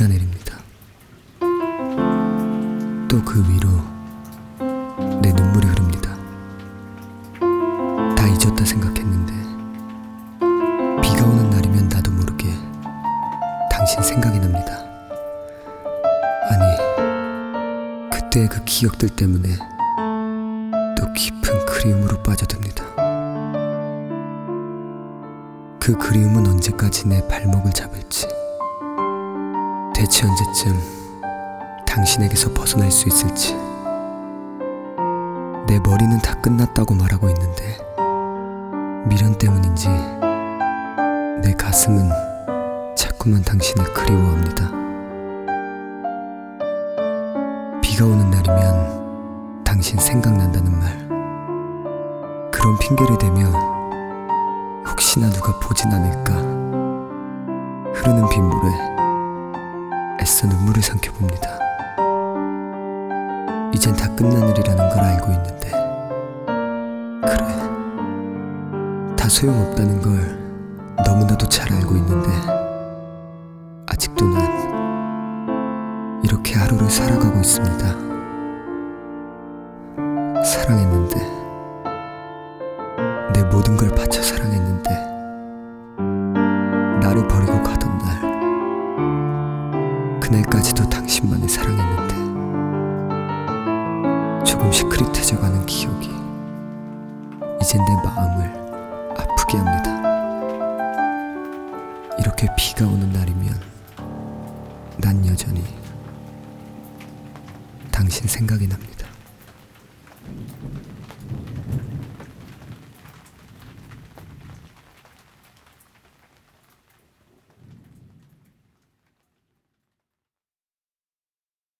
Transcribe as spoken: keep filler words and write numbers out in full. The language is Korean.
비가 내립니다. 또 그 위로 내 눈물이 흐릅니다. 다 잊었다 생각했는데 비가 오는 날이면 나도 모르게 당신 생각이 납니다. 아니, 그때의 그 기억들 때문에 또 깊은 그리움으로 빠져듭니다. 그 그리움은 언제까지 내 발목을 잡을지, 대체 언제쯤 당신에게서 벗어날 수 있을지. 내 머리는 다 끝났다고 말하고 있는데 미련 때문인지 내 가슴은 자꾸만 당신을 그리워합니다. 비가 오는 날이면 당신 생각난다는 말, 그런 핑계를 대며 혹시나 누가 보진 않을까 흐르는 빗물에 애써 눈물을 삼켜봅니다. 이젠 다 끝난 일이라는 걸 알고 있는데, 그래, 다 소용없다는 걸 너무나도 잘 알고 있는데 아직도 난 이렇게 하루를 살아가고 있습니다. 사랑했는데, 내 모든 걸 바쳐 사랑했는데, 나를 버리고 가던 날, 그날까지도 당신만을 사랑했는데 조금씩 흐릿해져가는 기억이 이젠 내 마음을 아프게 합니다. 이렇게 비가 오는 날이면 난 여전히 당신 생각이 납니다.